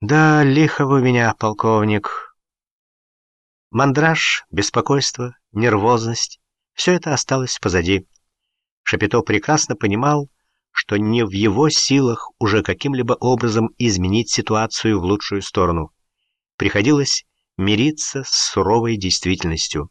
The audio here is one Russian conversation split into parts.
Да, лихо вы меня, полковник. Мандраж, беспокойство, нервозность — все это осталось позади. Шапито прекрасно понимал, что не в его силах уже каким-либо образом изменить ситуацию в лучшую сторону. Приходилось мириться с суровой действительностью.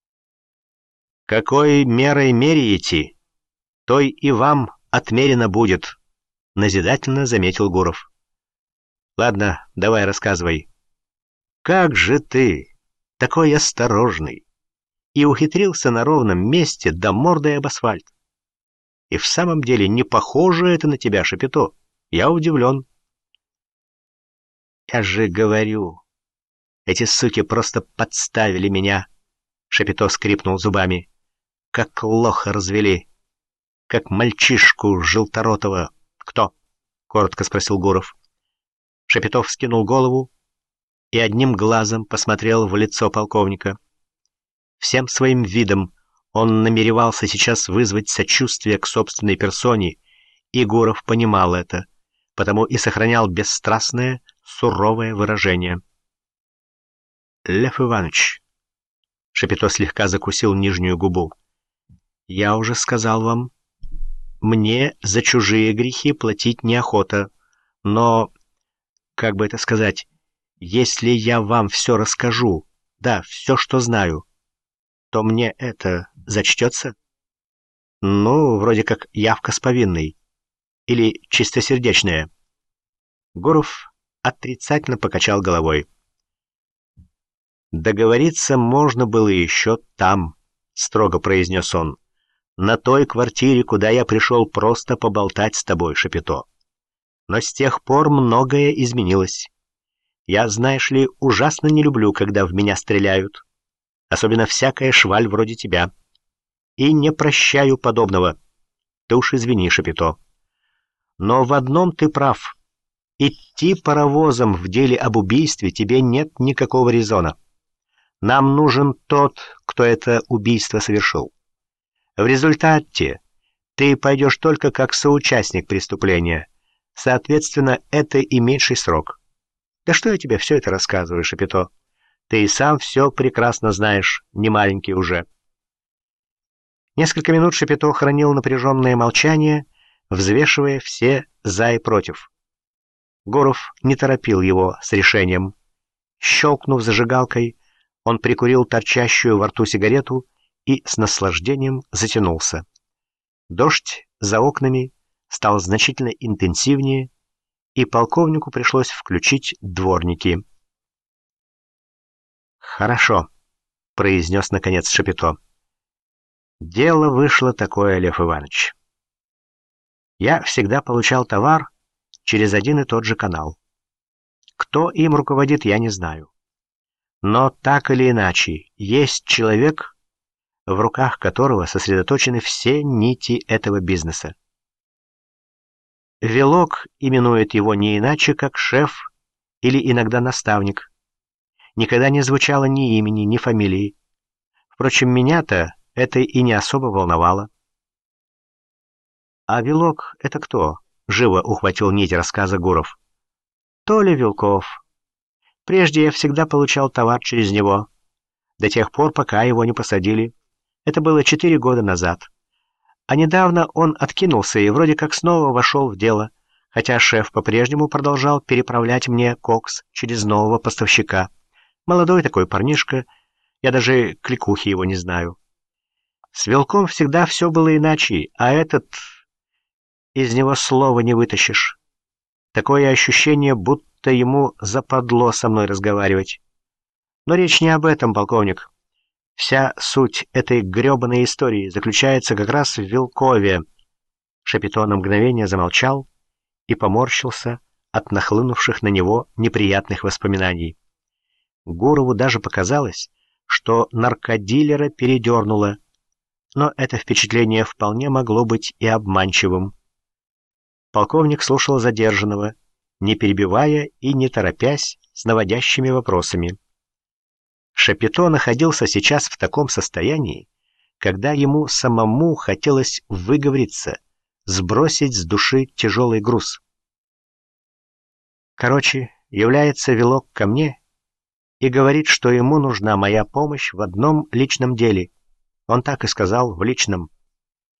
«Какой мерой меряете, той и вам отмерено будет», — назидательно заметил Гуров. «Ладно, давай рассказывай. Как же ты, такой осторожный, и ухитрился на ровном месте до мордой об асфальт? И в самом деле не похоже это на тебя, Шапито. Я удивлен». «Я же говорю, эти суки просто подставили меня», — Шапито скрипнул зубами. «Как лоха развели, как мальчишку желторотого». «Кто?» — коротко спросил Гуров. Шапито вскинул голову и одним глазом посмотрел в лицо полковника. Всем своим видом он намеревался сейчас вызвать сочувствие к собственной персоне, и Гуров понимал это, потому и сохранял бесстрастное, суровое выражение. «Лев Иванович», — Шапито слегка закусил нижнюю губу, — «я уже сказал вам, мне за чужие грехи платить неохота, но, как бы это сказать, если я вам все расскажу, да, все, что знаю, то мне это зачтется? Ну, вроде как явка с повинной. Или чистосердечная». Гуров отрицательно покачал головой. «Договориться можно было еще там», — строго произнес он. «На той квартире, куда я пришел просто поболтать с тобой, Шапито. Но с тех пор многое изменилось. Я, знаешь ли, ужасно не люблю, когда в меня стреляют. Особенно всякая шваль вроде тебя. И не прощаю подобного. Ты уж извини, Шапито. Но в одном ты прав. Идти паровозом в деле об убийстве тебе нет никакого резона. Нам нужен тот, кто это убийство совершил. В результате ты пойдешь только как соучастник преступления. Соответственно, это и меньший срок. Да что я тебе все это рассказываю, Шапито? Ты и сам все прекрасно знаешь, не маленький уже». Несколько минут Шапито хранил напряженное молчание, взвешивая все «за» и «против». Гуров не торопил его с решением. Щелкнув зажигалкой, он прикурил торчащую во рту сигарету и с наслаждением затянулся. Дождь за окнами стал значительно интенсивнее, и полковнику пришлось включить дворники. «Хорошо», — произнес наконец Шапито. «Дело вышло такое, Лев Иванович. Я всегда получал товар через один и тот же канал. Кто им руководит, я не знаю. Но так или иначе, есть человек, в руках которого сосредоточены все нити этого бизнеса. Вилок именует его не иначе, как шеф или иногда наставник. Никогда не звучало ни имени, ни фамилии. Впрочем, меня-то это и не особо волновало. «А Вилок — это кто?» — живо ухватил нить рассказа Гуров. «Толя Вилков. Прежде я всегда получал товар через него, до тех пор, пока его не посадили. Это было 4 года назад. А недавно он откинулся и вроде как снова вошел в дело, хотя шеф по-прежнему продолжал переправлять мне кокс через нового поставщика. Молодой такой парнишка, я даже кликухи его не знаю. С Вилком всегда все было иначе, а этот... из него слова не вытащишь. Такое ощущение, будто ему западло со мной разговаривать. Но речь не об этом, полковник. Вся суть этой гребаной истории заключается как раз в Вилкове». Шапито на мгновение замолчал и поморщился от нахлынувших на него неприятных воспоминаний. Гурову даже показалось, что наркодилера передернуло, но это впечатление вполне могло быть и обманчивым. Полковник слушал задержанного, не перебивая и не торопясь с наводящими вопросами. Шапито находился сейчас в таком состоянии, когда ему самому хотелось выговориться, сбросить с души тяжелый груз. Короче, является Вилок ко мне и говорит, что ему нужна моя помощь в одном личном деле. Он так и сказал, в личном.